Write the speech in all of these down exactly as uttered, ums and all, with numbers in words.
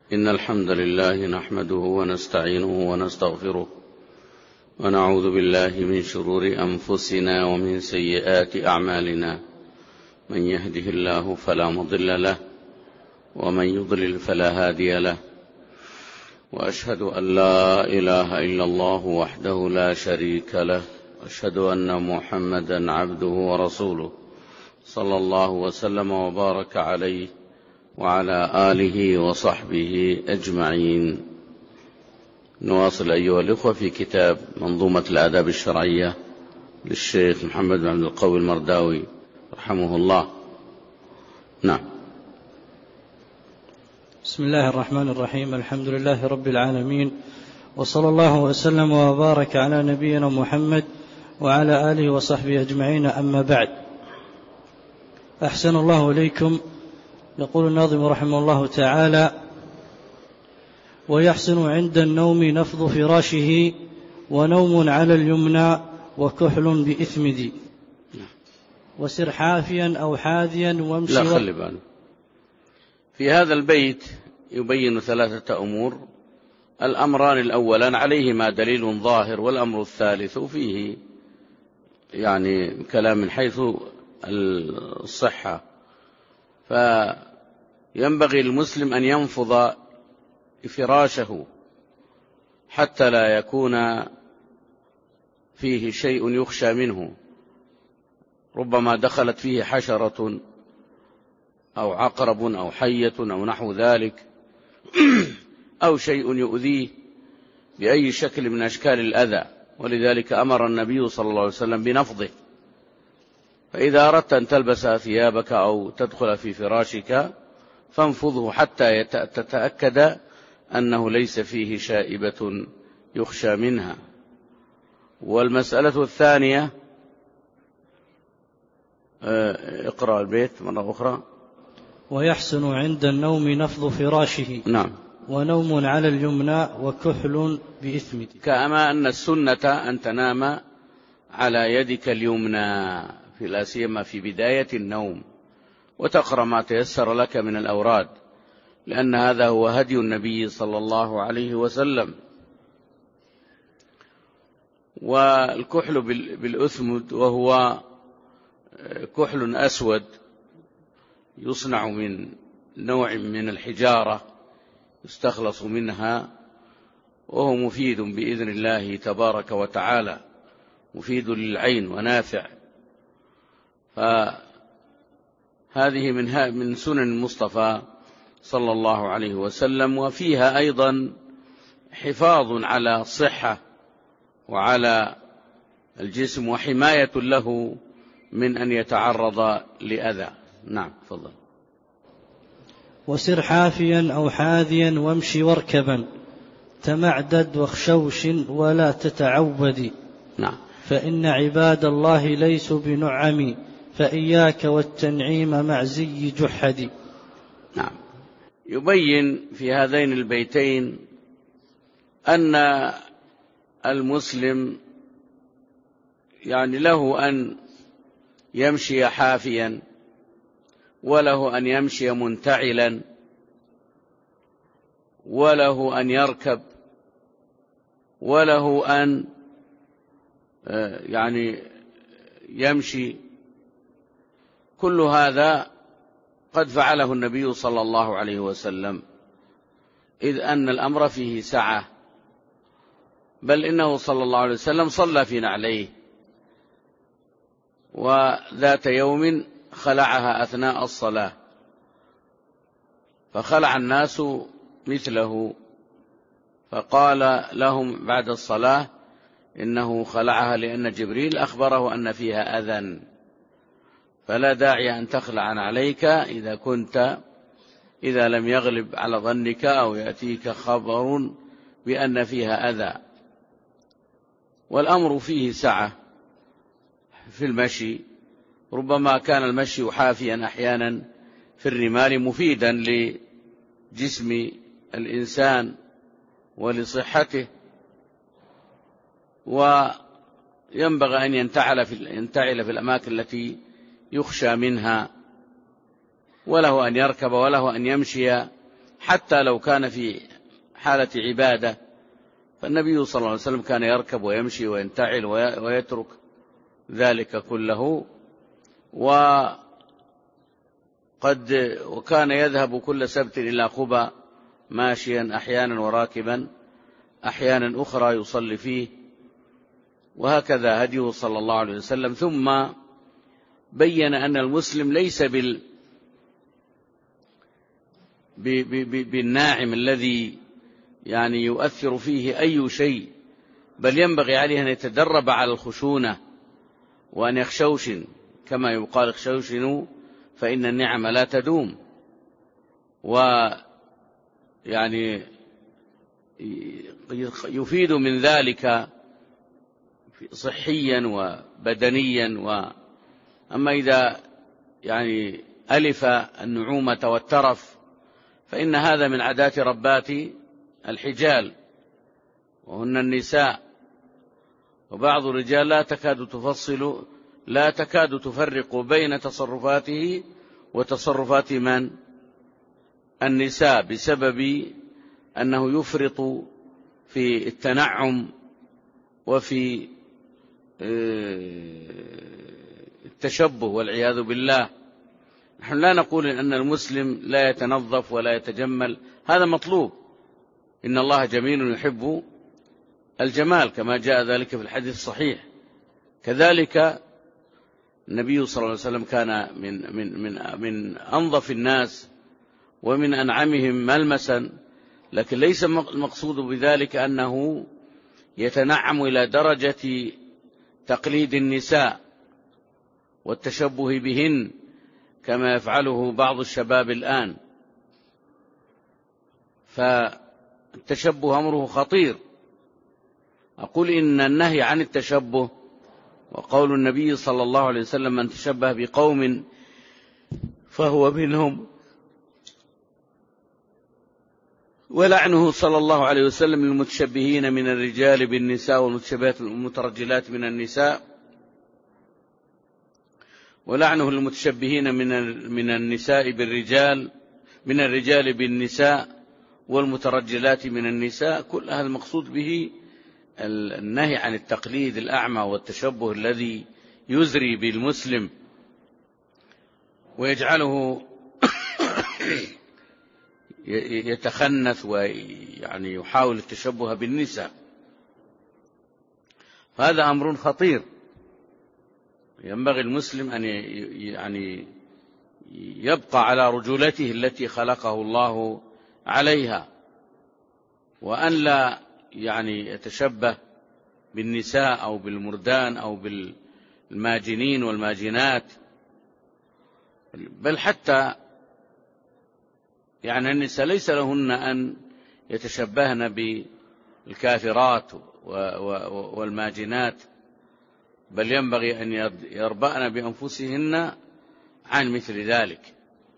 إن الحمد لله نحمده ونستعينه ونستغفره ونعوذ بالله من شرور أنفسنا ومن سيئات أعمالنا، من يهده الله فلا مضل له ومن يضلل فلا هادي له، وأشهد أن لا إله إلا الله وحده لا شريك له، وأشهد أن محمدا عبده ورسوله صلى الله وسلم وبارك عليه وعلى آله وصحبه أجمعين. نواصل أيها الإخوة في كتاب منظومة الآداب الشرعية للشيخ محمد بن عبد القوي المرداوي رحمه الله. نعم. بسم الله الرحمن الرحيم. الحمد لله رب العالمين، وصلى الله وسلم وبارك على نبينا محمد وعلى آله وصحبه أجمعين. أما بعد، أحسن الله إليكم. يقول الناظم رحمه الله تعالى: ويحسن عند النوم نفض فراشه، ونوم على اليمنى وكحل بإثمد، وسر حافيا أو حاذيا وامشي. لا، خلي بالك في هذا البيت يبين ثلاثة أمور. الأمران الأولان عليهما دليل ظاهر، والأمر الثالث فيه يعني كلام من حيث الصحة. فينبغي المسلم أن ينفض فراشه حتى لا يكون فيه شيء يخشى منه، ربما دخلت فيه حشرة أو عقرب أو حية أو نحو ذلك، أو شيء يؤذيه بأي شكل من أشكال الأذى، ولذلك أمر النبي صلى الله عليه وسلم بنفضه. فإذا أردت أن تلبس ثيابك أو تدخل في فراشك فانفضه حتى تتأكد أنه ليس فيه شائبة يخشى منها. والمسألة الثانية، اقرأ البيت مرة أخرى. ويحسن عند النوم نفض فراشه. نعم. ونوم على اليمنى وكحل بإثمد. كما أن السنة أن تنام على يدك اليمنى في لا سيما في بداية النوم، وتقرأ ما تيسر لك من الأوراد، لأن هذا هو هدي النبي صلى الله عليه وسلم. والكحل بالأثمد وهو كحل أسود يصنع من نوع من الحجارة يستخلص منها، وهو مفيد بإذن الله تبارك وتعالى، مفيد للعين ونافع. فهذه من من سنن المصطفى صلى الله عليه وسلم، وفيها أيضا حفاظ على الصحة وعلى الجسم وحماية له من أن يتعرض لأذى. نعم، تفضل. وسر حافيا أو حاذيا وامشي واركبا، تمعدد واخشوش ولا تتعودي. نعم. فإن عباد الله ليسوا بنعم، فإياك والتنعيم مع زي جحدي. نعم. يبين في هذين البيتين أن المسلم يعني له أن يمشي حافيا، وله أن يمشي منتعلا، وله أن يركب، وله أن يعني يمشي. كل هذا قد فعله النبي صلى الله عليه وسلم، إذ أن الأمر فيه سعة، بل إنه صلى الله عليه وسلم صلى في نعليه، وذات يوم خلعها أثناء الصلاة، فخلع الناس مثله، فقال لهم بعد الصلاة إنه خلعها لأن جبريل أخبره أن فيها أذى، فلا داعي أن تخلع عليك إذا كنت إذا لم يغلب على ظنك أو يأتيك خبر بأن فيها أذى. والأمر فيه سعة في المشي، ربما كان المشي حافيا أحيانا في الرمال مفيدا لجسم الإنسان ولصحته، وينبغي أن ينتعل في, ينتعل في الأماكن التي يخشى منها، وله أن يركب وله أن يمشي حتى لو كان في حالة عبادة، فالنبي صلى الله عليه وسلم كان يركب ويمشي وينتعل ويترك ذلك كله، وقد وكان يذهب كل سبت إلى قبى ماشيا أحيانا وراكبا أحيانا أخرى يصلي فيه، وهكذا هديه صلى الله عليه وسلم. ثم بين أن المسلم ليس بال بالناعم الذي يعني يؤثر فيه أي شيء، بل ينبغي عليه أن يتدرب على الخشونة وأن يخشوشن، كما يقال اخشوشنوا فإن النعم لا تدوم. ويعني يفيد من ذلك صحيا وبدنيا. وأما إذا يعني ألف النعومة والترف فإن هذا من عادات ربات الحجال وهن النساء، وبعض الرجال لا تكاد تفصل لا تكاد تفرق بين تصرفاته وتصرفات من النساء، بسبب أنه يفرط في التنعم وفي التشبه والعياذ بالله. نحن لا نقول أن المسلم لا يتنظف ولا يتجمل، هذا مطلوب، إن الله جميل يحب الجمال كما جاء ذلك في الحديث الصحيح. كذلك النبي صلى الله عليه وسلم كان من, من, من, من أنظف الناس ومن أنعمهم ملمسا، لكن ليس المقصود بذلك أنه يتنعم إلى درجة تقليد النساء والتشبه بهن كما يفعله بعض الشباب الآن، فالتشبه أمره خطير. أقول إن النهي عن التشبه وقول النبي صلى الله عليه وسلم من تشبه بقوم فهو منهم، ولعنه صلى الله عليه وسلم للمتشبهين من الرجال بالنساء والمتشبهات المترجلات من النساء، ولعنه للمتشبهين من من النساء بالرجال من الرجال بالنساء والمترجلات من النساء. كل هذا المقصود به النهي عن التقليد الأعمى والتشبه الذي يزري بالمسلم ويجعله يتخنث ويعني يحاول التشبه بالنساء. هذا أمر خطير، ينبغي المسلم أن يعني يبقى على رجولته التي خلقه الله عليها، وأن لا يعني يتشبه بالنساء أو بالمردان أو بالماجنين والماجنات، بل حتى يعني النساء ليس لهن أن يتشبهن بالكافرات والماجنات، بل ينبغي أن يربأن بأنفسهن عن مثل ذلك.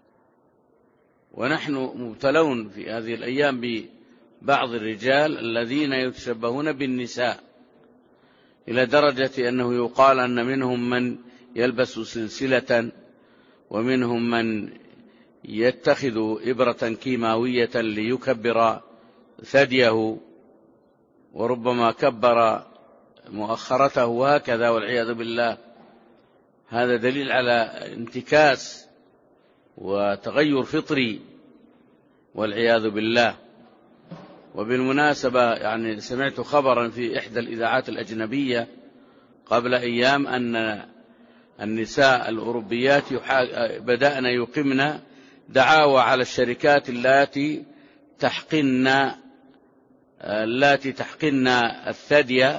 ونحن مبتلون في هذه الأيام ببعض الرجال الذين يتشبهون بالنساء إلى درجة أنه يقال أن منهم من يلبس سلسلة، ومنهم من يتخذ إبرة كيماوية ليكبر ثديه، وربما كبر مؤخرته وهكذا والعياذ بالله. هذا دليل على انتكاس وتغير فطري والعياذ بالله. وبالمناسبة يعني سمعت خبرا في إحدى الإذاعات الأجنبية قبل أيام أن النساء الأوروبيات بدأن يقمن دعاوى على الشركات التي تحقن التي تحقن الثدي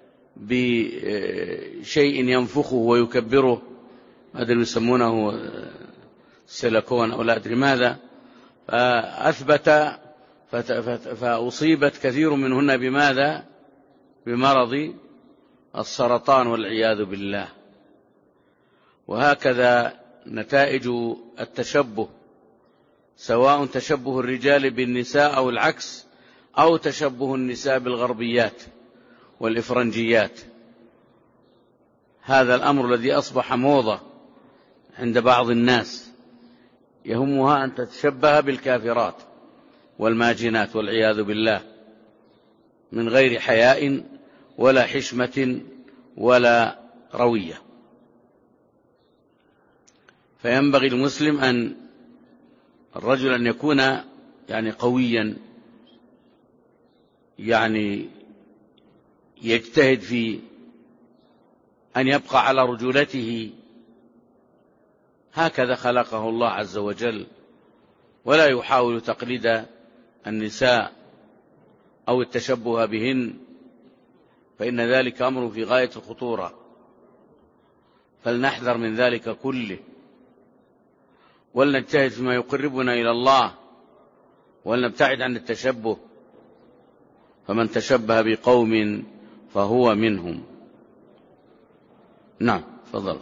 بشيء ينفخه ويكبره، هذا يسمونه سيليكون أو لا أدري ماذا، فأثبت فأصيبت كثير منهن بماذا؟ بمرض السرطان والعياذ بالله. وهكذا نتائج التشبه، سواء تشبه الرجال بالنساء أو العكس، أو تشبه النساء بالغربيات والإفرنجيات. هذا الأمر الذي أصبح موضة عند بعض الناس، يهمها أن تتشبه بالكافرات والماجنات والعياذ بالله، من غير حياء ولا حشمة ولا روية. فينبغي المسلم أن الرجل أن يكون يعني قويا، يعني يجتهد في أن يبقى على رجولته، هكذا خلقه الله عز وجل، ولا يحاول تقليد النساء أو التشبه بهن، فإن ذلك أمر في غاية الخطورة، فلنحذر من ذلك كله، ولنجتهد فيما يقربنا إلى الله، ولنبتعد عن التشبه، فمن تشبه بقوم فهو منهم. نعم، تفضل.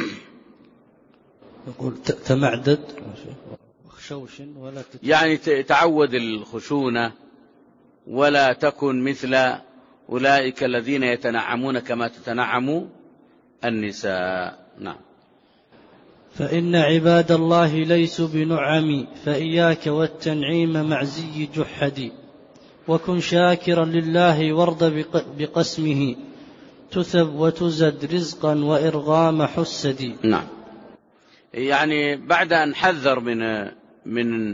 يقول تمعدد وخشوش ولا تتعود. يعني تعود الخشونة، ولا تكن مثل أولئك الذين يتنعمون كما تتنعم النساء. نعم. فإن عباد الله ليسوا بنعم، فإياك والتنعيم مع زي جحد، وكن شاكرا لله وارض بقسمه، تثب وتزد رزقا وإرغام حسد. نعم. يعني بعد أن حذر من من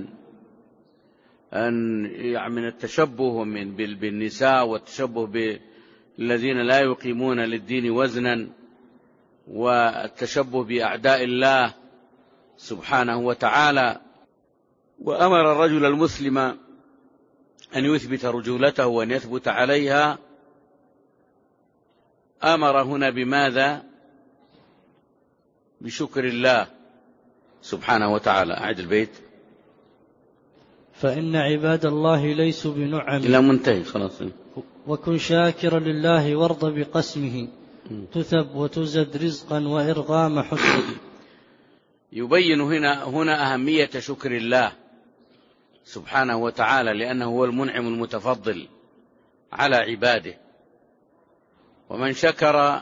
أن يعني من التشبه من بالنساء والتشبه بالذين لا يقيمون للدين وزنا، والتشبه بأعداء الله سبحانه وتعالى، وأمر الرجل المسلم أن يثبت رجولته وأن يثبت عليها، أمر هنا بماذا؟ بشكر الله سبحانه وتعالى. أعد البيت. فإن عباد الله ليسوا بنعم إلى منتهي خلاص. وكن شاكرا لله وارض بقسمه، تثب وتزد رزقا وإرغام حسد. يبين هنا هنا أهمية شكر الله سبحانه وتعالى، لأنه هو المنعم المتفضل على عباده، ومن شكر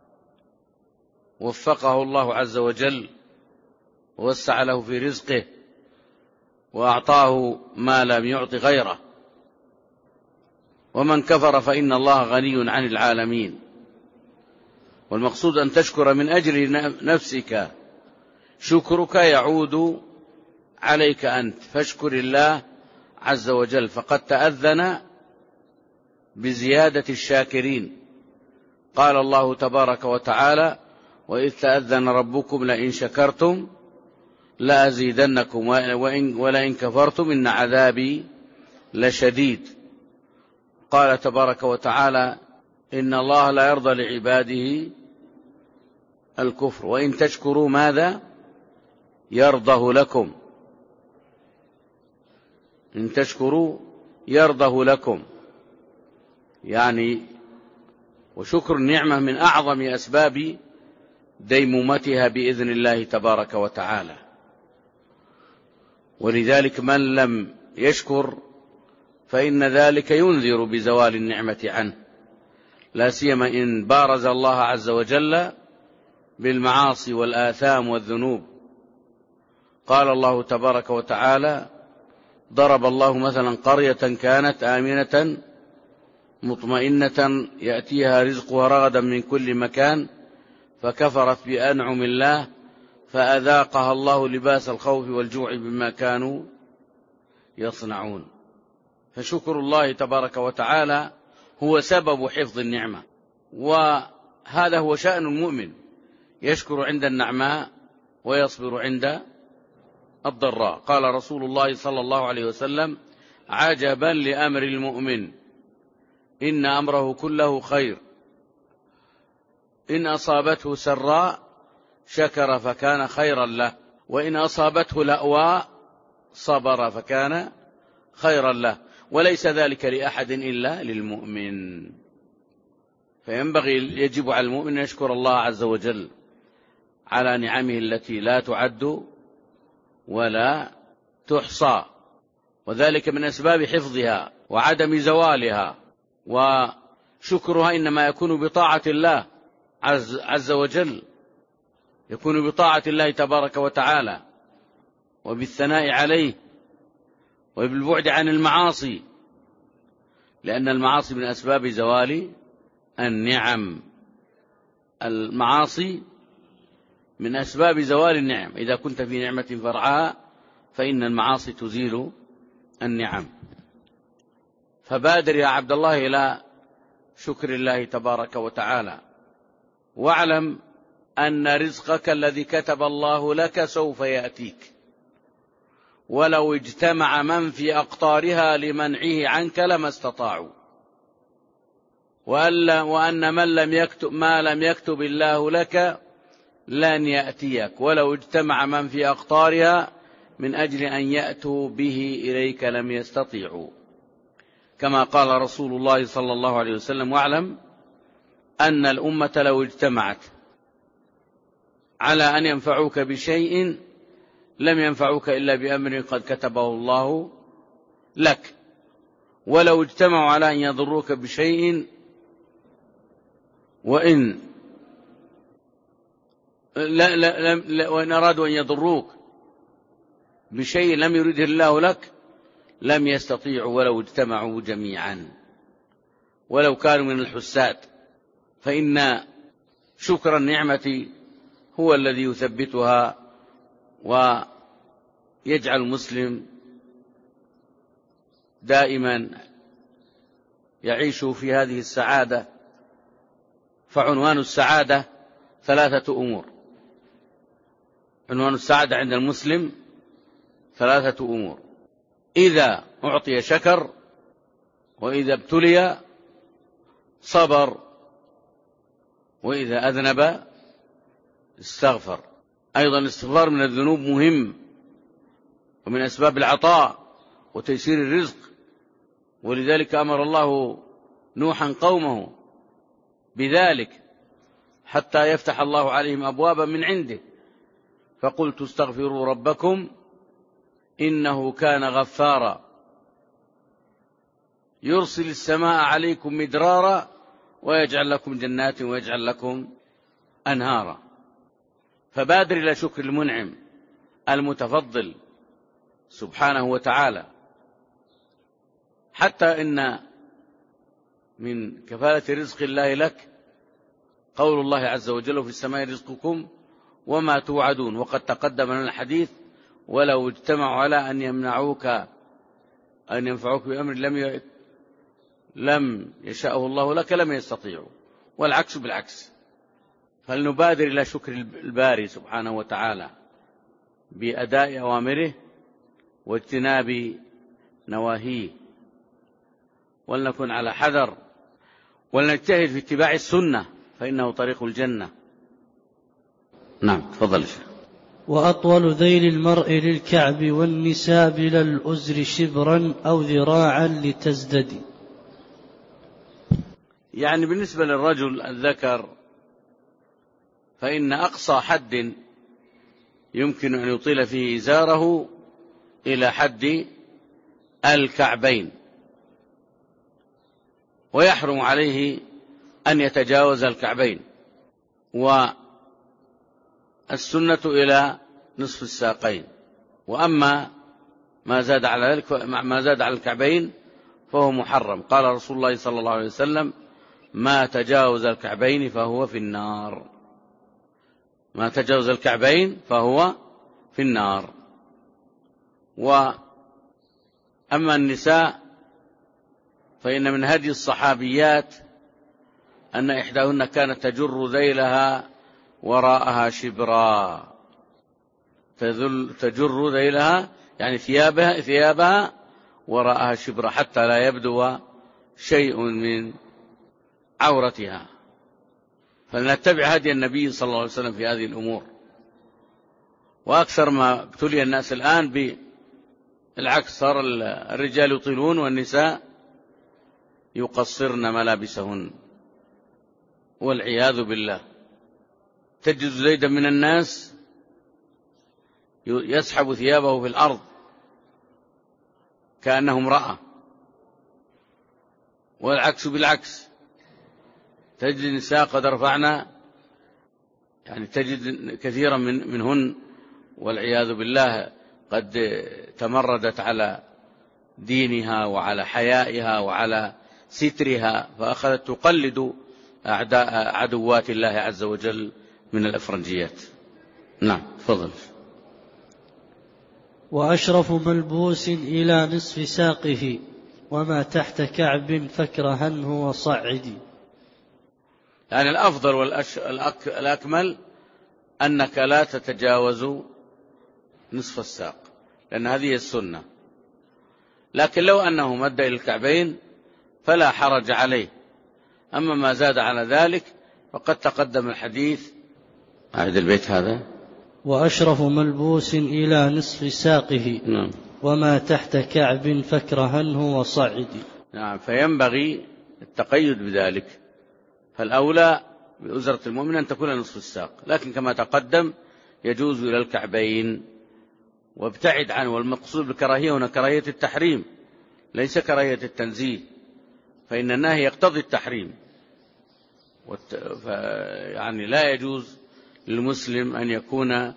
وفقه الله عز وجل ووسع له في رزقه وأعطاه ما لم يعط غيره، ومن كفر فإن الله غني عن العالمين. والمقصود أن تشكر من أجل نفسك، شكرك يعود عليك أنت، فاشكر الله عز وجل، فقد تأذن بزيادة الشاكرين. قال الله تبارك وتعالى: وإذ تأذن ربكم لئن شكرتم لأزيدنكم ولئن كفرتم إن عذابي لشديد. قال تبارك وتعالى: إن الله لا يرضى لعباده الكفر وإن تشكروا ماذا يرضه لكم، إن تشكروا يرضه لكم. يعني وشكر النعمة من أعظم أسباب ديمومتها بإذن الله تبارك وتعالى. ولذلك من لم يشكر فإن ذلك ينذر بزوال النعمة عنه، لا سيما إن بارز الله عز وجل بالمعاصي والآثام والذنوب. قال الله تبارك وتعالى: ضرب الله مثلا قرية كانت آمنة مطمئنة يأتيها رزقها رغدا من كل مكان فكفرت بأنعم الله فأذاقها الله لباس الخوف والجوع بما كانوا يصنعون. فشكر الله تبارك وتعالى هو سبب حفظ النعمة، وهذا هو شأن المؤمن، يشكر عند النعماء ويصبر عند الضراء. قال رسول الله صلى الله عليه وسلم: عجبا لأمر المؤمن إن أمره كله خير، إن أصابته سراء شكر فكان خيرا له، وإن أصابته لأواء صبر فكان خيرا له، وليس ذلك لأحد إلا للمؤمن. فينبغي يجب على المؤمن أن يشكر الله عز وجل على نعمه التي لا تعد ولا تحصى، وذلك من أسباب حفظها وعدم زوالها. وشكرها إنما يكون بطاعة الله عز, عز وجل، يكون بطاعة الله تبارك وتعالى وبالثناء عليه وبالبعد عن المعاصي، لأن المعاصي من أسباب زوال النعم. المعاصي من أسباب زوال النعم، إذا كنت في نعمة فرعها فإن المعاصي تزيل النعم. فبادر يا عبد الله إلى شكر الله تبارك وتعالى، واعلم أن رزقك الذي كتب الله لك سوف يأتيك، ولو اجتمع من في أقطارها لمنعه عنك لما استطاعوا، وأن من لم يكتب ما لم يكتب الله لك لن يأتيك، ولو اجتمع من في أقطارها من أجل أن يأتوا به إليك لم يستطيعوا، كما قال رسول الله صلى الله عليه وسلم: واعلم أن الأمة لو اجتمعت على أن ينفعوك بشيء لم ينفعوك إلا بأمر قد كتبه الله لك، ولو اجتمعوا على أن يضروك بشيء وإن لا لا لا وإن أرادوا أن يضروك بشيء لم يرده الله لك لم يستطيعوا ولو اجتمعوا جميعا، ولو كانوا من الحساد. فإن شكر النعمة هو الذي يثبتها ويجعل المسلم دائما يعيش في هذه السعادة. فعنوان السعادة ثلاثة أمور. عنوان السعادة عند المسلم ثلاثة أمور: إذا أعطي شكر، وإذا ابتلي صبر، وإذا أذنب استغفر. أيضا الاستغفار من الذنوب مهم، ومن أسباب العطاء وتيسير الرزق، ولذلك أمر الله نوحا قومه بذلك حتى يفتح الله عليهم أبوابا من عنده، فقلت استغفروا ربكم إنه كان غفارا يرسل السماء عليكم مدرارا ويجعل لكم جنات ويجعل لكم أنهارا. فبادر إلى شكر المنعم المتفضل سبحانه وتعالى، حتى إن من كفالة رزق الله لك قول الله عز وجل: في السماء رزقكم وما توعدون. وقد تقدم لنا الحديث: ولو اجتمعوا على أن يمنعوك أن ينفعوك بأمر لم لم يشاءه الله لك لم يستطيعوا، والعكس بالعكس. فلنبادر إلى شكر الباري سبحانه وتعالى بأداء أوامره واجتناب نواهيه، ولنكن على حذر، ولنجتهد في اتباع السنة فإنه طريق الجنة. نعم، تفضل. وأطول ذيل المرء للكعب والنساء بلا الأزر شبرا أو ذراعا لتزدد. يعني بالنسبة للرجل الذكر فإن أقصى حد يمكن أن يطيل فيه إزاره إلى حد الكعبين، ويحرم عليه أن يتجاوز الكعبين، والسنة إلى نصف الساقين. وأما ما زاد على ذلك ما زاد على الكعبين فهو محرم. قال رسول الله صلى الله عليه وسلم: ما تجاوز الكعبين فهو في النار. ما تجاوز الكعبين فهو في النار. وأما النساء فإن من هدي الصحابيات أن إحداهن كانت تجر ذيلها وراءها شبرا. تجر ذيلها يعني ثيابها, ثيابها وراءها شبرا حتى لا يبدو شيء من عورتها. فلنتبع هدي النبي صلى الله عليه وسلم في هذه الأمور. وأكثر ما ابتلي الناس الآن بالعكس، صار الرجال يطيلون والنساء يقصرن ملابسهن والعياذ بالله. تجد زيدا من الناس يسحب ثيابه في الأرض كأنه امرأة، والعكس بالعكس. تجد النساء قد رفعنا، يعني تجد كثيرا من منهن والعياذ بالله قد تمردت على دينها وعلى حيائها وعلى سترها، فأخذت تقلد أعداء عدوات الله عز وجل من الأفرنجيات. نعم تفضل. وأشرف ملبوس إلى نصف ساقه وما تحت كعب فاكرهنه وصعدي. يعني الأفضل والأكمل أنك لا تتجاوز نصف الساق، لأن هذه السنة. لكن لو أنه مد إلى الكعبين فلا حرج عليه. أما ما زاد على ذلك فقد تقدم الحديث. أعد البيت هذا. وأشرف ملبوس إلى نصف ساقه نعم. وما تحت كعب فاكرهنه وصعدي. نعم، فينبغي التقيد بذلك. فالأولى بأزرة المؤمن أن تكون نصف الساق، لكن كما تقدم يجوز إلى الكعبين وابتعد عنه. والمقصود بالكراهية هنا كراهية التحريم ليس كراهية التنزيه، فإن النهي يقتضي التحريم. يعني لا يجوز للمسلم أن يكون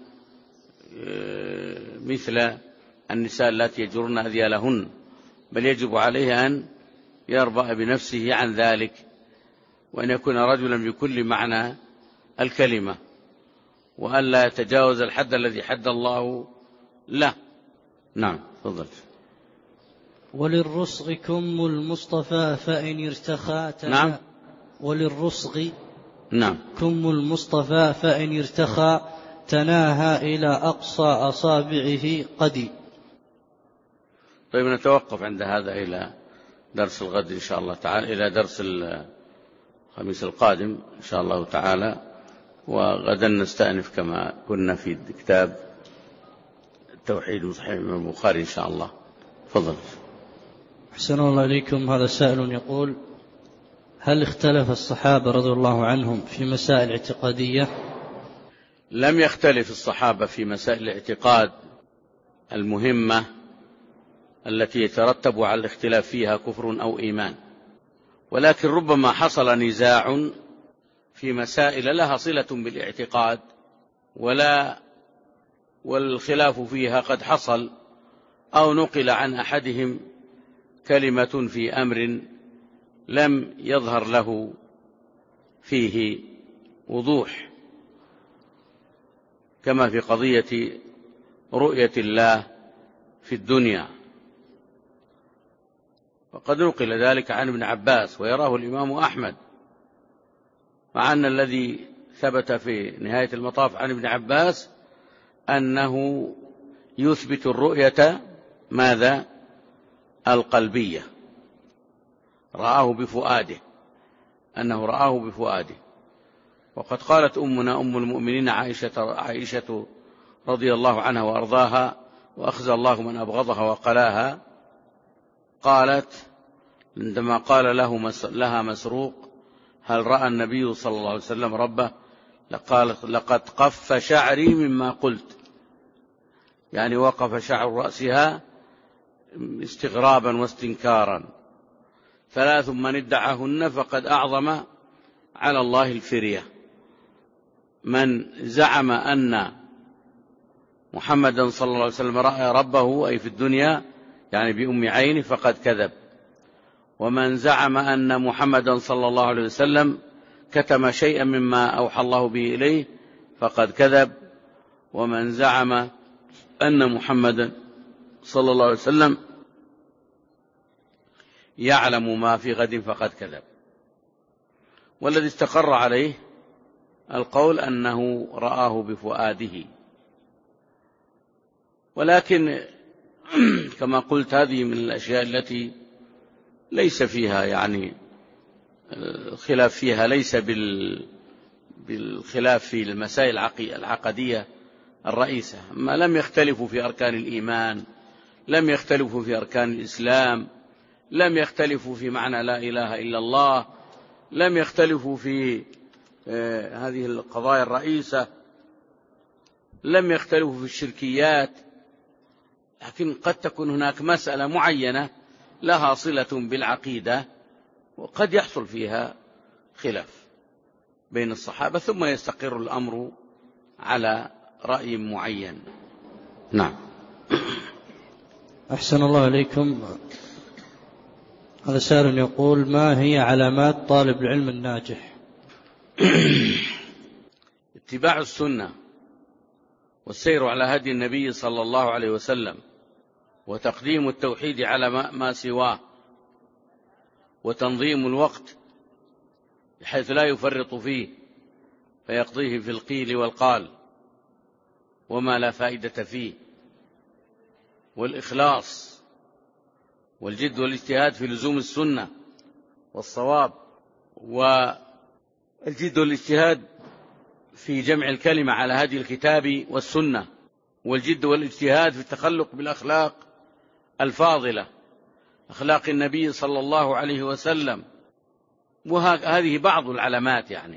مثل النساء التي يجرن أذيالهن، بل يجب عليه أن يربأ بنفسه عن ذلك، وأن يكون رجلا بكل معنى الكلمة، وأن لا يتجاوز الحد الذي حد الله له. نعم تفضل. وللرسغ كم المصطفى فإن ارتخى. نعم. وللرسغ نعم كم المصطفى فإن ارتخى تناهى إلى أقصى أصابعه قدي. طيب نتوقف عند هذا إلى درس الغد إن شاء الله تعالى، إلى درس الخميس القادم إن شاء الله تعالى. وغدا نستأنف كما كنا في كتاب التوحيد صحيح الإمام البخاري إن شاء الله. تفضل. أحسن الله إليكم. هذا سائل يقول: هل اختلف الصحابة رضي الله عنهم في مسائل اعتقادية؟ لم يختلف الصحابة في مسائل الاعتقاد المهمة التي يترتب على الاختلاف فيها كفر أو إيمان، ولكن ربما حصل نزاع في مسائل لها صلة بالاعتقاد ولا والخلاف فيها قد حصل، أو نقل عن أحدهم كلمة في أمر لم يظهر له فيه وضوح، كما في قضية رؤية الله في الدنيا، وقد نقل ذلك عن ابن عباس ويراه الإمام أحمد، مع أن الذي ثبت في نهاية المطاف عن ابن عباس أنه يثبت الرؤية ماذا؟ القلبية، رآه بفؤاده، أنه رآه بفؤاده. وقد قالت أمنا أم المؤمنين عائشة, عائشة رضي الله عنها وأرضاها، وأخزى الله من أبغضها وقلاها، قالت عندما قال له لها مسروق: هل رأى النبي صلى الله عليه وسلم ربه؟ لقالت: لقد قف شعري مما قلت، يعني وقف شعر رأسها استغرابا واستنكارا. ثلاث من ادعاهن فقد أعظم على الله الفرية: من زعم أن محمدا صلى الله عليه وسلم رأى ربه أي في الدنيا يعني بأم عينه فقد كذب، ومن زعم أن محمدا صلى الله عليه وسلم كتم شيئا مما أوحى الله به إليه فقد كذب، ومن زعم أن محمدا صلى الله عليه وسلم يعلم ما في غد فقد كذب. والذي استقر عليه القول أنه رآه بفؤاده. ولكن كما قلت هذه من الأشياء التي ليس فيها يعني الخلاف فيها ليس بالخلاف في المسائل العقدية الرئيسة. أما لم يختلفوا في أركان الإيمان، لم يختلفوا في أركان الإسلام، لم يختلفوا في معنى لا إله إلا الله، لم يختلفوا في هذه القضايا الرئيسة، لم يختلفوا في الشركيات، لكن قد تكون هناك مسألة معينة لها صلة بالعقيدة وقد يحصل فيها خلاف بين الصحابة، ثم يستقر الأمر على رأي معين. نعم. أحسن الله إليكم. هذا سائل يقول: ما هي علامات طالب العلم الناجح؟ اتباع السنة والسير على هدي النبي صلى الله عليه وسلم، وتقديم التوحيد على ما سواه، وتنظيم الوقت بحيث لا يفرط فيه فيقضيه في القيل والقال وما لا فائدة فيه، والإخلاص والجد والاجتهاد في لزوم السنة والصواب، والجد والاجتهاد في جمع الكلمة على هدي الكتاب والسنة، والجد والاجتهاد في التخلق بالأخلاق الفاضلة، أخلاق النبي صلى الله عليه وسلم. وهذه بعض العلامات يعني،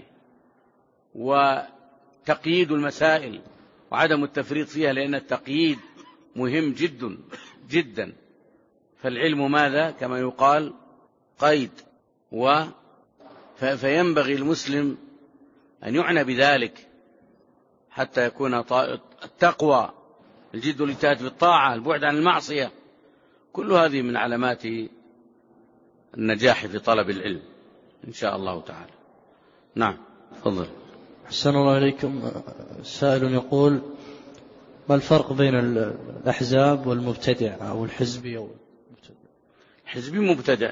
وتقييد المسائل وعدم التفريط فيها، لأن التقييد مهم جدا جدا. فالعلم ماذا؟ كما يقال قيد، و فينبغي المسلم أن يعنى بذلك حتى يكون التقوى، الجد والاجتهاد في الطاعة، البعد عن المعصية، كل هذه من علامات النجاح في طلب العلم إن شاء الله تعالى. نعم، تفضل. أحسن الله إليكم. سائل يقول: ما الفرق بين الأحزاب والمبتدع أو الحزبي؟ أو الحزبي مبتدع،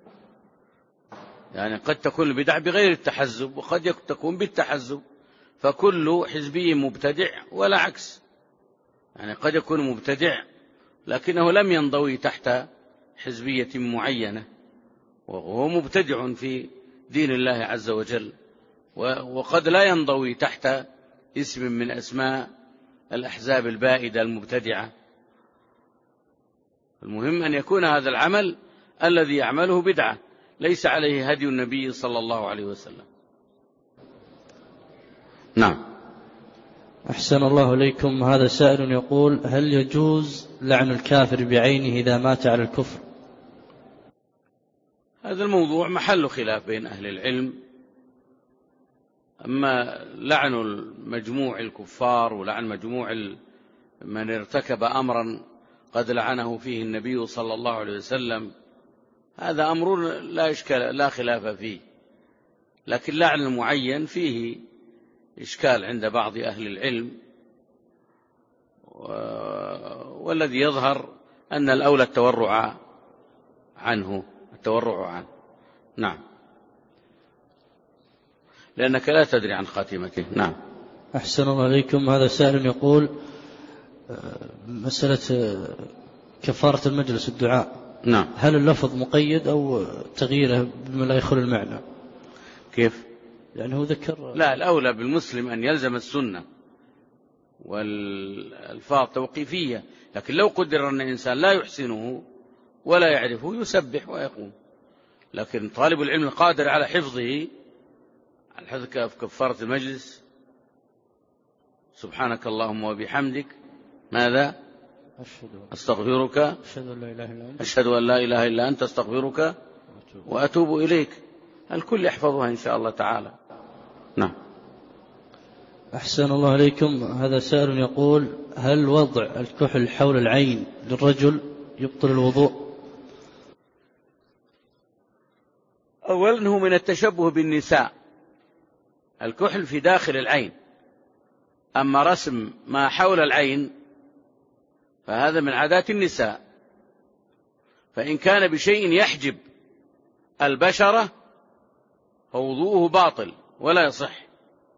يعني قد تكون البدع بغير التحزب وقد تكون بالتحزب، فكل حزبي مبتدع ولا عكس. يعني قد يكون مبتدع لكنه لم ينضوي تحت حزبية معينة، وهو مبتدع في دين الله عز وجل، وقد لا ينضوي تحت اسم من أسماء الأحزاب البائدة المبتدعة. المهم أن يكون هذا العمل الذي يعمله بدعة ليس عليه هدي النبي صلى الله عليه وسلم. نعم. أحسن الله إليكم. هذا سائل يقول: هل يجوز لعن الكافر بعينه إذا مات على الكفر؟ هذا الموضوع محل خلاف بين أهل العلم. أما لعن مجموع الكفار ولعن مجموع من ارتكب أمرا قد لعنه فيه النبي صلى الله عليه وسلم، هذا أمر لا إشكال لا خلاف فيه. لكن لعن المعين فيه إشكال عند بعض أهل العلم، والذي يظهر أن الأولى التورع عنه التورع عنه. نعم، لأنك لا تدري عن خاتمته. نعم. أحسن الله عليكم. هذا سائل يقول: مسألة كفارة المجلس الدعاء، نعم، هل اللفظ مقيد أو تغييره بما لا يخل المعنى؟ كيف؟ يعني هو ذكر. لا، الأولى بالمسلم أن يلزم السنة والألفاظ توقيفية، لكن لو قدر أن إنسان لا يحسنه ولا يعرفه يسبح ويقوم. لكن طالب العلم القادر على حفظه، على حفظ كفارة المجلس: سبحانك اللهم وبحمدك ماذا؟ أستغفرك، أشهد أن لا إله إلا أنت، أستغفرك وأتوب إليك. الكل يحفظها إن شاء الله تعالى. نعم. أحسن الله عليكم. هذا سائل يقول: هل وضع الكحل حول العين للرجل يبطل الوضوء؟ أولا هو من التشبه بالنساء، الكحل في داخل العين، أما رسم ما حول العين فهذا من عادات النساء، فإن كان بشيء يحجب البشرة فوضوءه باطل ولا يصح.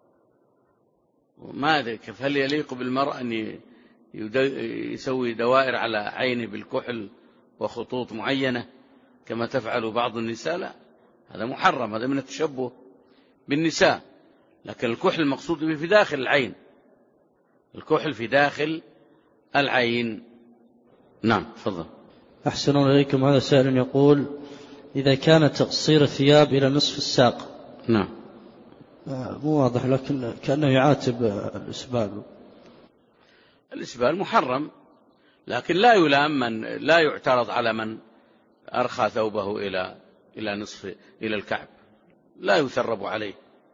ما أدري كيف، هل يليق بالمرء أن يسوي دوائر على عينه بالكحل وخطوط معينة كما تفعل بعض النساء؟ لا، هذا محرم، هذا من التشبه بالنساء. لكن الكحل المقصود به في داخل العين، الكحل في داخل العين. نعم، تفضل. أحسن الله إليكم. هذا سائل يقول: إذا كان تقصير الثياب إلى نصف الساق. نعم. مو واضح، لكن كأنه يعاتب الإسبال. الإسبال محرم، لكن لا يلام من لا يعترض على من أرخى ثوبه إلى إلى نصف إلى الكعب، لا يثرب عليه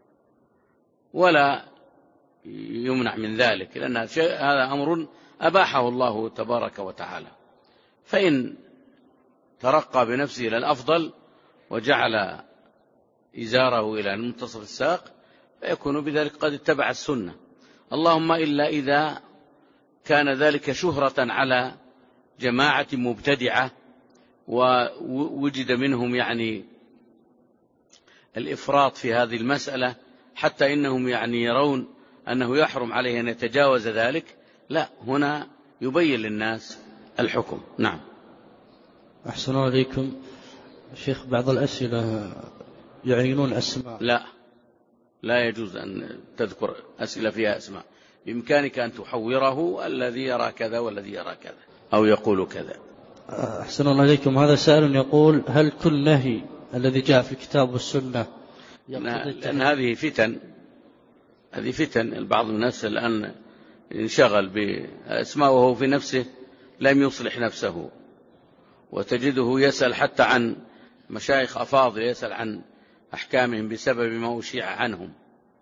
ولا يمنع من ذلك، لأن هذا أمر أباحه الله تبارك وتعالى. فإن ترقى بنفسه إلى الأفضل وجعل إزاره إلى منتصف الساق فيكون بذلك قد اتبع السنة. اللهم إلا إذا كان ذلك شهرة على جماعة مبتدعة ووجد منهم يعني الإفراط في هذه المسألة حتى إنهم يعني يرون أنه يحرم عليه أن يتجاوز ذلك، لا، هنا يبين للناس الحكم. نعم. أحسن عليكم شيخ، بعض الأسئلة يعينون أسماء. لا، لا يجوز أن تذكر أسئلة فيها أسماء، بإمكانك أن تحوره الذي يرى كذا والذي يرى كذا أو يقول كذا. أحسن الله عليكم، هذا سائل يقول: هل كل نهي الذي جاء في الكتاب والسنة؟ لأن هذه فتن، هذه فتن. البعض من الناس الآن انشغل بأسماء وهو في نفسه لم يصلح نفسه، وتجده يسأل حتى عن مشايخ أفاضل، يسأل عن أحكامهم بسبب ما أشيع عنهم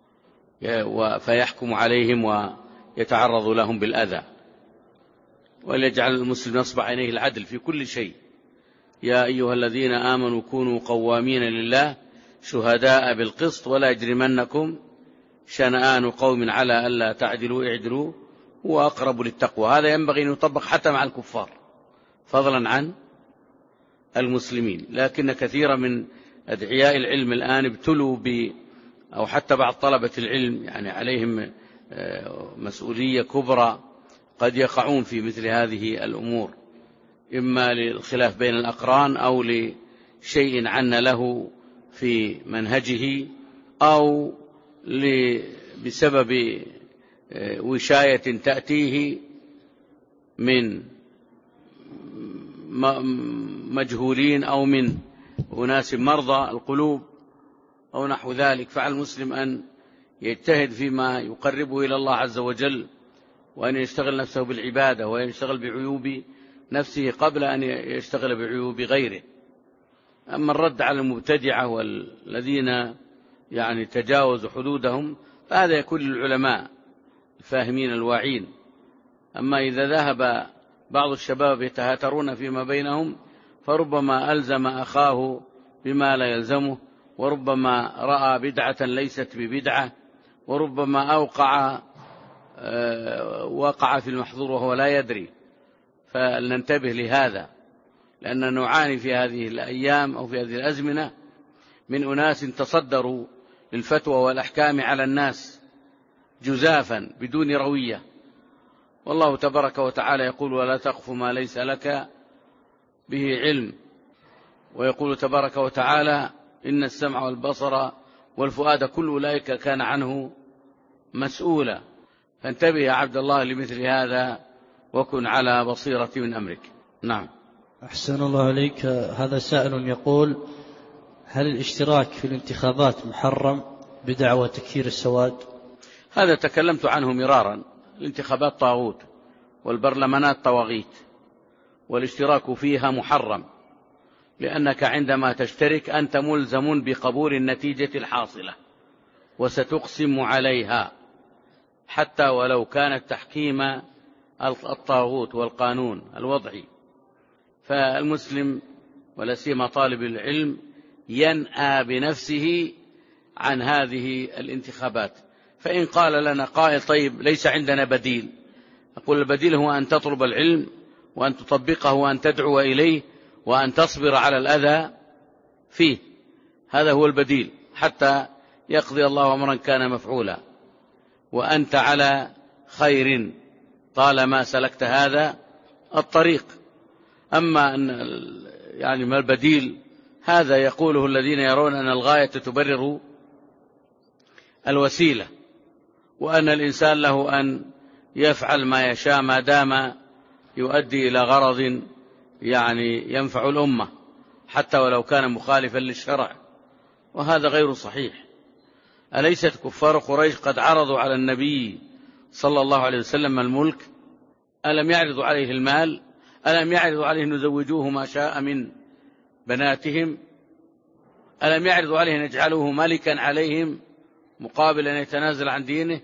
فيحكم عليهم ويتعرض لهم بالأذى. وليجعل المسلم نصب عينيه العدل في كل شيء. يا أيها الذين آمنوا كونوا قوامين لله شهداء بالقسط ولا يجرمنكم شنآن قوم على ألا تعدلوا اعدلوا هو أقرب للتقوى. هذا ينبغي أن يطبق حتى مع الكفار فضلا عن المسلمين. لكن كثيرا من أدعياء العلم الآن ابتلوا ب أو حتى بعض طلبة العلم يعني عليهم مسؤولية كبرى، قد يقعون في مثل هذه الأمور، إما للخلاف بين الأقران أو لشيء عن له في منهجه أو بسبب وشاية تأتيه من مجهولين أو من أناس مرضى القلوب أو نحو ذلك. فعلى المسلم أن يجتهد فيما يقربه إلى الله عز وجل، وأن يشتغل نفسه بالعبادة وأن يشتغل بعيوب نفسه قبل أن يشتغل بعيوب غيره. أما الرد على المبتدعة والذين يعني تجاوزوا حدودهم فهذا يكون للعلماء الفاهمين الواعين. أما إذا ذهب بعض الشباب يتهاترون فيما بينهم فربما ألزم أخاه بما لا يلزمه، وربما رأى بدعة ليست ببدعة، وربما أوقع وقع في المحظور وهو لا يدري. فلننتبه لهذا، لأننا نعاني في هذه الأيام أو في هذه الأزمنة من أناس تصدروا للفتوى والأحكام على الناس جزافا بدون روية. والله تبارك وتعالى يقول: ولا تقف ما ليس لك به علم. ويقول تبارك وتعالى: إن السمع والبصر والفؤاد كل أولئك كان عنه مسؤولا. فانتبه يا عبد الله لمثل هذا وكن على بصيرة من أمرك. نعم. أحسن الله عليك، هذا سائل يقول: هل الاشتراك في الانتخابات محرم بدعوى تكثير السواد؟ هذا تكلمت عنه مرارا. الانتخابات طاغوت والبرلمانات طواغيت، والاشتراك فيها محرم، لأنك عندما تشترك أنت ملزم بقبول النتيجة الحاصلة وستقسم عليها حتى ولو كانت تحكيم الطاغوت والقانون الوضعي. فالمسلم ولا سيما طالب العلم ينأى بنفسه عن هذه الانتخابات. فإن قال لنا قائل: طيب ليس عندنا بديل، أقول: البديل هو أن تطلب العلم وأن تطبقه وأن تدعو إليه وأن تصبر على الأذى فيه. هذا هو البديل حتى يقضي الله أمرا كان مفعولا، وأنت على خير طالما سلكت هذا الطريق. أما أن يعني ما البديل، هذا يقوله الذين يرون أن الغاية تبرر الوسيلة، وأن الإنسان له أن يفعل ما يشاء ما دام يؤدي إلى غرض يعني ينفع الأمة حتى ولو كان مخالفا للشرع، وهذا غير صحيح. أليست كفار قريش قد عرضوا على النبي صلى الله عليه وسلم الملك؟ ألم يعرضوا عليه المال؟ ألم يعرضوا عليه نزوجوه ما شاء من بناتهم؟ ألم يعرضوا عليه نجعلوه ملكا عليهم مقابل أن يتنازل عن دينه؟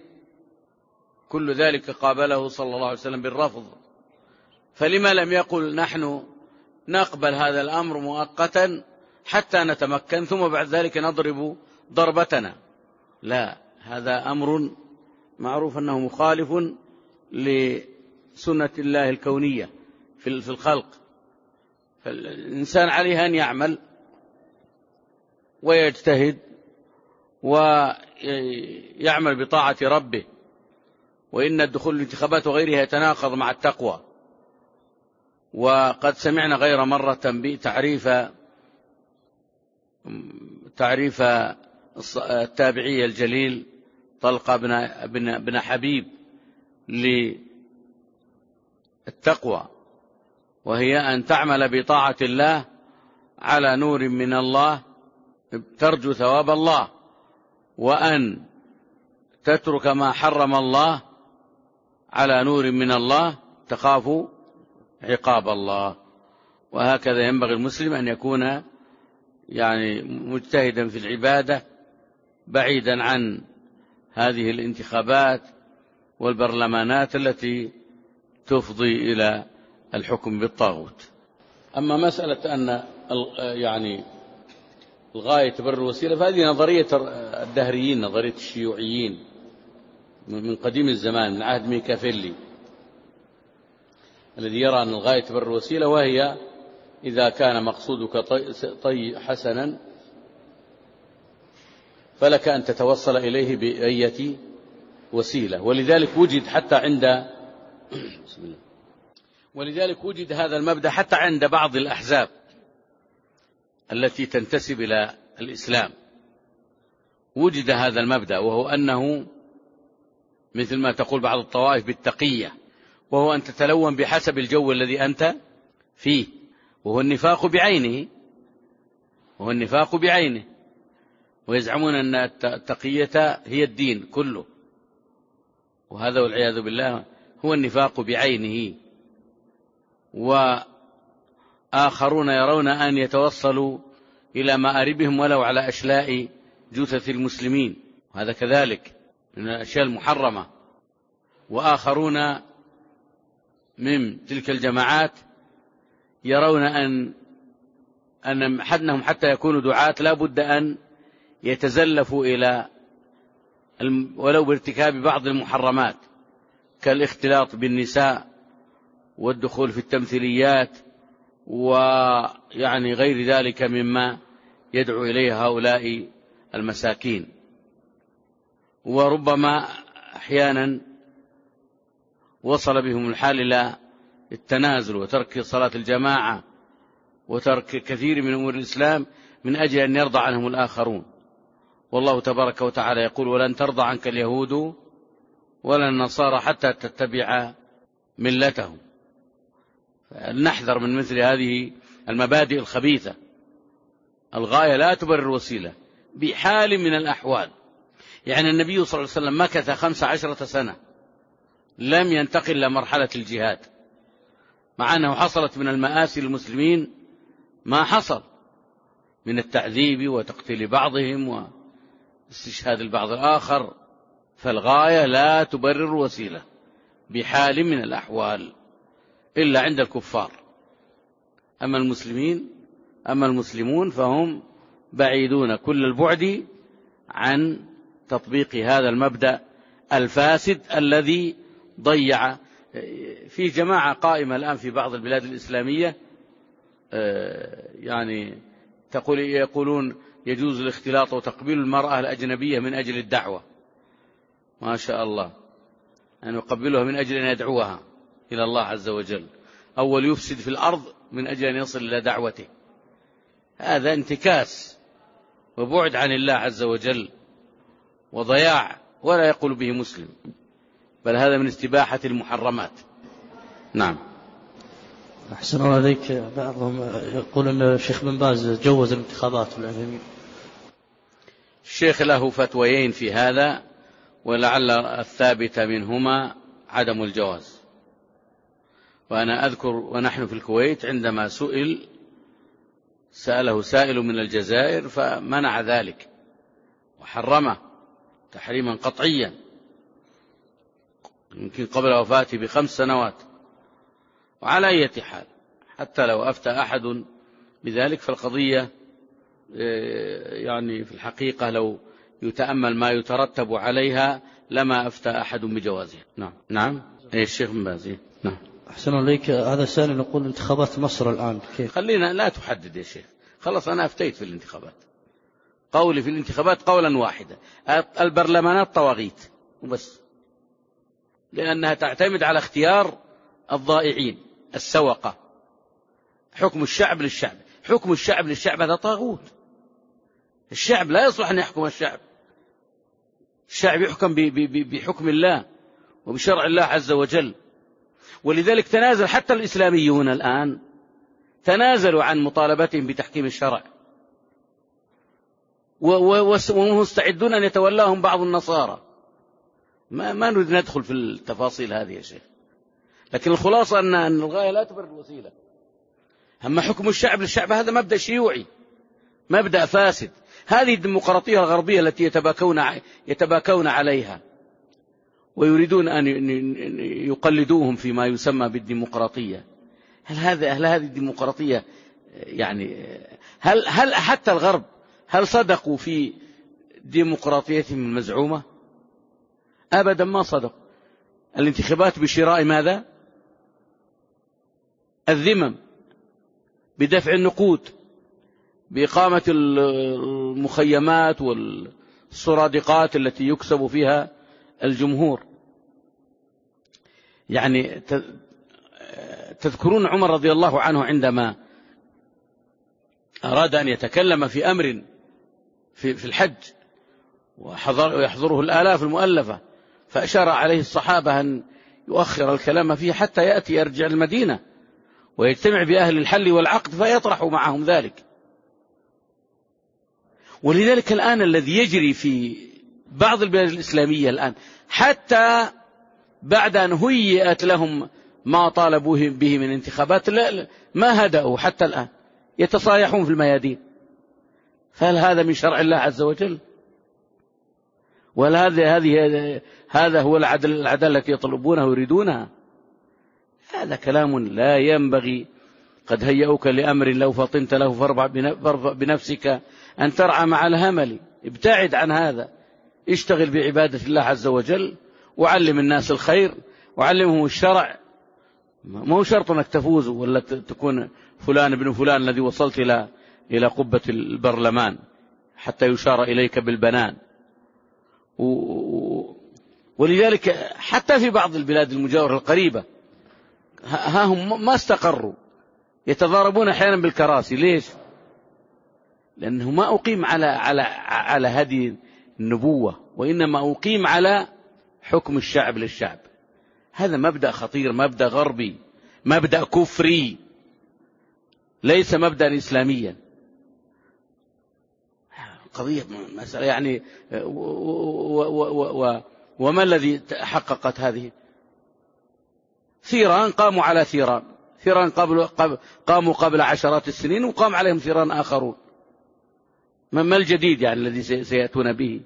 كل ذلك قابله صلى الله عليه وسلم بالرفض. فلما لم يقل: نحن نقبل هذا الأمر مؤقتا حتى نتمكن ثم بعد ذلك نضرب ضربتنا. لا، هذا أمر معروف أنه مخالف لسنة الله الكونية في الخلق. فالإنسان عليه أن يعمل ويجتهد ويعمل بطاعة ربه، وإن الدخول الانتخابات وغيرها يتناقض مع التقوى. وقد سمعنا غير مرة بتعريف تعريف التابعي الجليل طلق بن بن حبيب للتقوى، وهي أن تعمل بطاعة الله على نور من الله ترجو ثواب الله، وأن تترك ما حرم الله على نور من الله تخاف عقاب الله. وهكذا ينبغي المسلم أن يكون يعني مجتهدا في العبادة بعيدا عن هذه الانتخابات والبرلمانات التي تفضي إلى الحكم بالطاغوت. أما مسألة أن يعني الغاية تبرر الوسيلة فهذه نظرية الدهريين، نظرية الشيوعيين من قديم الزمان، من عهد ميكافيلي الذي يرى أن الغاية تبرر الوسيلة، وهي إذا كان مقصودك طي حسنا فلك أن تتوصل إليه بأية وسيلة. ولذلك وجد حتى عند بسم الله ولذلك وجد هذا المبدأ حتى عند بعض الأحزاب التي تنتسب إلى الإسلام. وجد هذا المبدأ، وهو أنه مثل ما تقول بعض الطوائف بالتقية، وهو أن تتلون بحسب الجو الذي أنت فيه، وهو النفاق بعينه وهو النفاق بعينه ويزعمون أن التقية هي الدين كله، وهذا والعياذ بالله هو النفاق بعينه. وآخرون يرون أن يتوصلوا إلى مآربهم ولو على أشلاء جثث المسلمين، وهذا كذلك من الأشياء المحرمة. وآخرون من تلك الجماعات يرون أن أن حدهم حتى يكونوا دعاة لا بد أن يتزلفوا إلى ولو بارتكاب بعض المحرمات كالاختلاط بالنساء والدخول في التمثيليات ويعني غير ذلك مما يدعو إليه هؤلاء المساكين. وربما أحيانا وصل بهم الحال إلى التنازل وترك صلاة الجماعة وترك كثير من أمور الإسلام من أجل أن يرضى عنهم الآخرون. والله تبارك وتعالى يقول: ولن ترضى عنك اليهود ولا النصارى حتى تتبع ملتهم. نحذر من مثل هذه المبادئ الخبيثة. الغاية لا تبرر الوسيلة بحال من الأحوال. يعني النبي صلى الله عليه وسلم مكث خمس عشرة سنة لم ينتقل إلى مرحلة الجهاد، مع أنه حصلت من المآسي للمسلمين ما حصل من التعذيب وتقتيل بعضهم واستشهاد البعض الآخر. فالغاية لا تبرر الوسيلة بحال من الأحوال إلا عند الكفار. أما المسلمين أما المسلمون فهم بعيدون كل البعد عن تطبيق هذا المبدأ الفاسد الذي ضيع. في جماعة قائمة الآن في بعض البلاد الإسلامية يعني تقول يقولون يجوز الاختلاط وتقبيل المرأة الأجنبية من أجل الدعوة. ما شاء الله، أن يعني يقبلها من أجل أن يدعوها إلى الله عز وجل، أول يفسد في الأرض من أجل أن يصل إلى دعوته. هذا انتكاس وبعد عن الله عز وجل وضياع، ولا يقول به مسلم، بل هذا من استباحة المحرمات. نعم. أحسن الله عليك. بعضهم يقول أن الشيخ بن باز جوز الانتخابات العلمية. الشيخ له فتويين في هذا، ولعل الثابت منهما عدم الجواز. وأنا أذكر ونحن في الكويت عندما سئل سأله سائل من الجزائر فمنع ذلك وحرمه تحريما قطعيا يمكن قبل وفاته بخمس سنوات. وعلى أي حال حتى لو أفتى أحد بذلك، فالقضية يعني في الحقيقة لو يتأمل ما يترتب عليها لما أفتى أحد بجوازها. نعم نعم إيه الشيخ بن باز. نعم. أحسن عليك. هذا سائل نقول انتخابات مصر الآن كيف؟ خلينا لا تحدد يا شيخ، خلاص أنا أفتيت في الانتخابات. قولي في الانتخابات قولا واحدا: البرلمانات طواغيت وبس، لأنها تعتمد على اختيار الضائعين السوقة. حكم الشعب للشعب، حكم الشعب للشعب هذا طاغوت. الشعب لا يصلح أن يحكم الشعب، الشعب يحكم بحكم الله وبشرع الله عز وجل. ولذلك تنازل حتى الإسلاميون الآن، تنازلوا عن مطالبتهم بتحكيم الشرع، ومستعدون أن يتولاهم بعض النصارى. ما, ما نريد ندخل في التفاصيل هذه يا شيخ، لكن الخلاصة أن الغاية لا تبرر الوسيلة. أما حكم الشعب للشعب هذا مبدأ شيوعي، مبدأ فاسد. هذه الديمقراطية الغربية التي يتباكون يتباكون عليها ويريدون أن يقلدوهم فيما يسمى بالديمقراطية. هل هذا هل هذه الديمقراطية يعني هل هل حتى الغرب هل صدقوا في ديمقراطيتهم المزعومة؟ أبدا ما صدقوا. الانتخابات بشراء ماذا؟ الذمم، بدفع النقود، بإقامة المخيمات والسرادقات التي يكسب فيها الجمهور. يعني تذكرون عمر رضي الله عنه عندما أراد أن يتكلم في أمر في الحج ويحضره الآلاف المؤلفة، فأشار عليه الصحابة أن يؤخر الكلام فيه حتى يأتي يرجع المدينة ويجتمع بأهل الحل والعقد فيطرحوا معهم ذلك. ولذلك الآن الذي يجري في بعض البلاد الإسلامية الآن، حتى بعد أن هيئت لهم ما طالبوا به من انتخابات، لا ما هدأوا حتى الآن، يتصايحون في الميادين. فهل هذا من شرع الله عز وجل؟ ولا هذه هذه هذا هو العدل العدالة التي يطلبونها ويريدونها؟ هذا كلام لا ينبغي. قد هيئوك لأمر لو فطنت له فاربع بنفسك أن ترعى مع الهمل. ابتعد عن هذا، اشتغل بعبادة الله عز وجل، وعلم الناس الخير وعلمهم الشرع. ما هو شرط أنك تفوز ولا تكون فلان ابن فلان الذي وصلت إلى إلى قبة البرلمان حتى يشار إليك بالبنان. ولذلك حتى في بعض البلاد المجاورة القريبة ها هم ما استقروا، يتضاربون أحيانا بالكراسي. ليش؟ لأنه ما أقيم على على على هذه النبوة، وإنما أقيم على حكم الشعب للشعب. هذا مبدأ خطير، مبدأ غربي، مبدأ كفري، ليس مبدأ إسلاميا. قضية مسألة يعني و و و وما الذي حققت هذه؟ ثيران قاموا على ثيران، ثيران قبل قاموا قبل عشرات السنين وقام عليهم ثيران آخرون. ما الجديد يعني الذي سيأتون به؟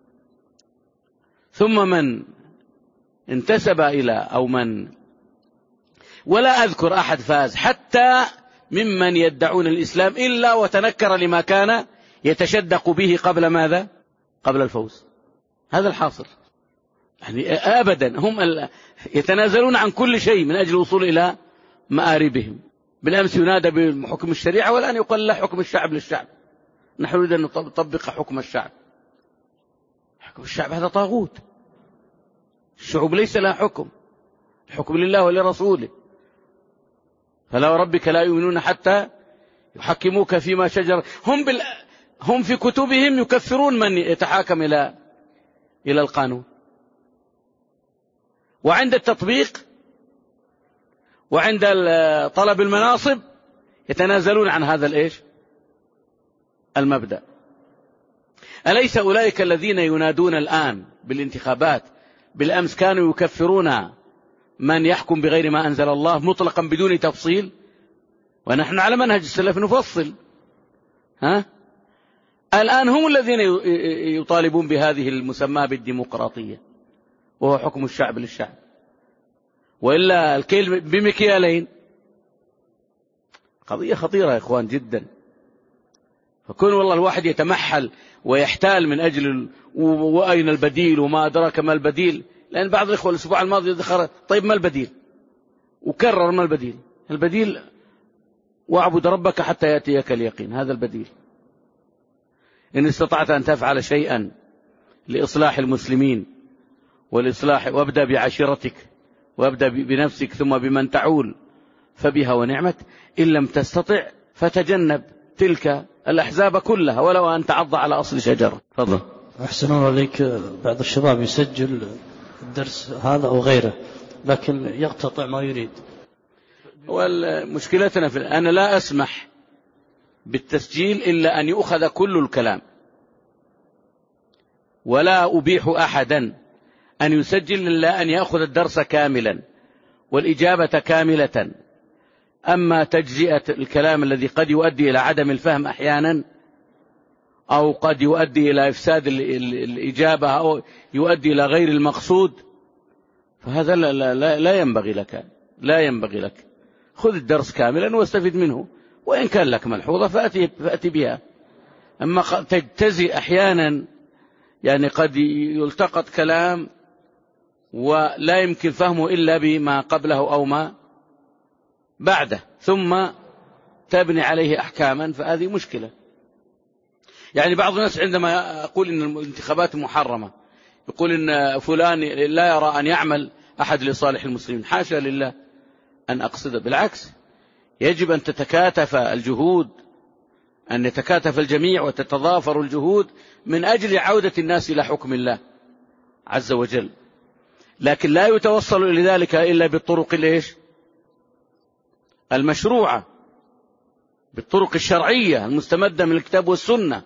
ثم من انتسب إلى أو من، ولا أذكر أحد فاز حتى ممن يدعون الإسلام إلا وتنكر لما كان يتشدق به قبل ماذا؟ قبل الفوز. هذا الحاصل. يعني أبدا هم يتنازلون عن كل شيء من أجل الوصول إلى مآربهم. بالأمس ينادى بحكم الشريعة، والآن يقال لا، حكم الشعب للشعب. نحن نريد أن نطبق حكم الشعب. حكم الشعب هذا طاغوت. الشعوب ليس لها حكم، الحكم لله ولرسوله. فلا وربك لا يؤمنون حتى يحكموك فيما شجر. هم بال... هم في كتبهم يكفرون من يتحاكم إلى إلى القانون، وعند التطبيق وعند طلب المناصب يتنازلون عن هذا الإيش؟ المبدأ. أليس أولئك الذين ينادون الآن بالانتخابات بالأمس كانوا يكفرون من يحكم بغير ما أنزل الله مطلقا بدون تفصيل؟ ونحن على منهج السلف نفصل. ها؟ الآن هم الذين يطالبون بهذه المسمى بالديمقراطية، وهو حكم الشعب للشعب. وإلا الكيل بمكيالين، قضية خطيرة يا إخوان جدا. فكون والله الواحد يتمحل ويحتال من أجل وأين البديل وما أدراك ما البديل، لأن بعض الإخوة الأسبوع الماضي ذكر طيب ما البديل، وكرر ما البديل. البديل واعبد ربك حتى يأتيك اليقين، هذا البديل. إن استطعت أن تفعل شيئا لإصلاح المسلمين والإصلاح، وابدأ بعشيرتك وابدأ بنفسك ثم بمن تعول فبها ونعمت. إن لم تستطع فتجنب تلك الأحزاب كلها ولو أن تعض على أصل شجرة. تفضل. أحسن الله عليك. بعض الشباب يسجل الدرس هذا أو غيره لكن يقتطع ما يريد. والمشكلتنا في أنا لا أسمح بالتسجيل إلا أن يؤخذ كل الكلام، ولا أبيح أحدا أن يسجل إلا أن يأخذ الدرس كاملا والإجابة كاملة. أما تجزئة الكلام الذي قد يؤدي إلى عدم الفهم أحيانا، أو قد يؤدي إلى إفساد الإجابة، أو يؤدي إلى غير المقصود، فهذا لا, لا, لا, لا ينبغي لك لا ينبغي لك. خذ الدرس كاملا واستفد منه، وإن كان لك ملحوظة فأتي, فأتي بها. أما تجتزئ أحيانا، يعني قد يلتقط كلام ولا يمكن فهمه إلا بما قبله أو ما بعده ثم تبني عليه أحكاما، فهذه مشكلة. يعني بعض الناس عندما يقول إن الانتخابات محرمة يقول إن فلان لا يرى أن يعمل أحد لصالح المسلمين. حاشا لله أن أقصد، بالعكس يجب أن تتكاتف الجهود، أن يتكاتف الجميع وتتضافر الجهود من أجل عودة الناس إلى حكم الله عز وجل. لكن لا يتوصل إلى ذلك إلا بالطرق الإيش؟ المشروعة، بالطرق الشرعية المستمدة من الكتاب والسنة.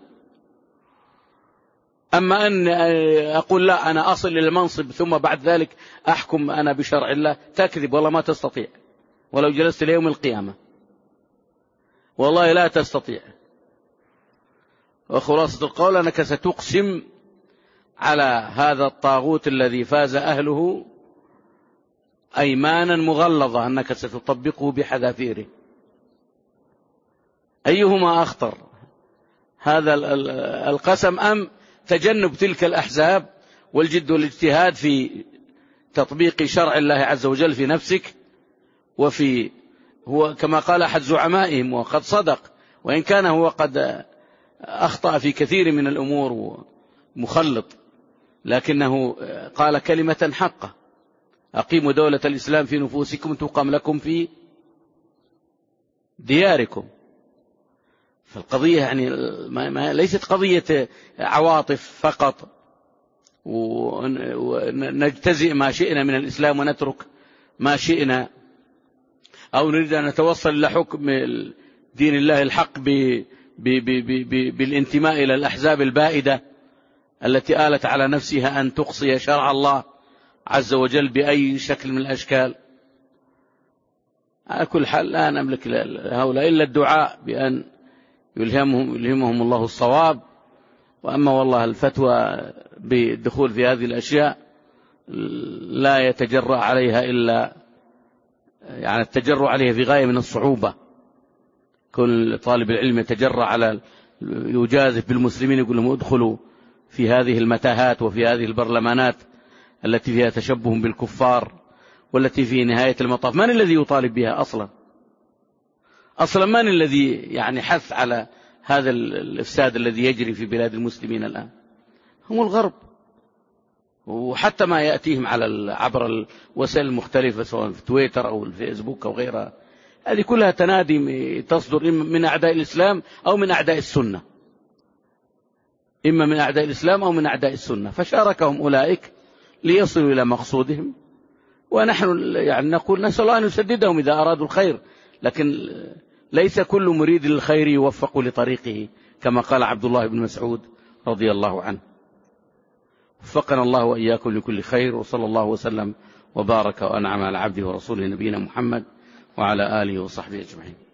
أما أن أقول لا أنا أصل إلى المنصب ثم بعد ذلك أحكم أنا بشرع الله، تكذب والله ما تستطيع، ولو جلست ليوم القيامة والله لا تستطيع. وخلاصة القول أنك ستقسم على هذا الطاغوت الذي فاز أهله أيمانا مغلظة أنك ستطبقه بحذافيره. أيهما أخطر، هذا القسم أم تجنب تلك الأحزاب والجد والاجتهاد في تطبيق شرع الله عز وجل في نفسك وفي هو كما قال أحد زعمائهم وقد صدق، وإن كان هو قد أخطأ في كثير من الأمور مخلط، لكنه قال كلمة حقة: أقيموا دولة الإسلام في نفوسكم تقام لكم في دياركم. فالقضية يعني ما ليست قضية عواطف فقط ونجتزئ ما شئنا من الإسلام ونترك ما شئنا، أو نريد أن نتوصل إلى حكم دين الله الحق بالانتماء إلى الأحزاب البائدة التي آلت على نفسها أن تقصي شرع الله عز وجل بأي شكل من الأشكال. على كل حال لا نملك هؤلاء إلا الدعاء بأن يلهمهم, يلهمهم الله الصواب. وأما والله الفتوى بالدخول في هذه الأشياء لا يتجرأ عليها إلا يعني التجرؤ عليها في غاية من الصعوبة. كل طالب العلم يتجرأ على يجازف بالمسلمين يقول لهم ادخلوا في هذه المتاهات وفي هذه البرلمانات التي فيها تشبه بالكفار والتي في نهاية المطاف من الذي يطالب بها أصلا؟ أصلا من الذي يعني حث على هذا الإفساد الذي يجري في بلاد المسلمين الآن؟ هم الغرب، وحتى ما يأتيهم على عبر الوسائل المختلفة سواء في تويتر أو الفيسبوك أو غيرها، هذه كلها تنادي تصدر من أعداء الإسلام أو من أعداء السنة، إما من أعداء الإسلام أو من أعداء السنة، فشاركهم أولئك ليصلوا إلى مقصودهم. ونحن يعني نقول نسأل الله أن يسددهم إذا أرادوا الخير، لكن ليس كل مريد للخير يوفق لطريقه كما قال عبد الله بن مسعود رضي الله عنه. وفقنا الله وإياكم لكل خير، وصلى الله وسلم وبارك وأنعم على عبده ورسوله نبينا محمد وعلى آله وصحبه أجمعين.